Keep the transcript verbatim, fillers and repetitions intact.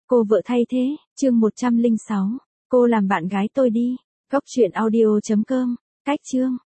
Cô vợ thay thế, chương một trăm lẻ sáu. Cô làm bạn gái tôi đi. Góc truyện audio chấm com. Cách chương.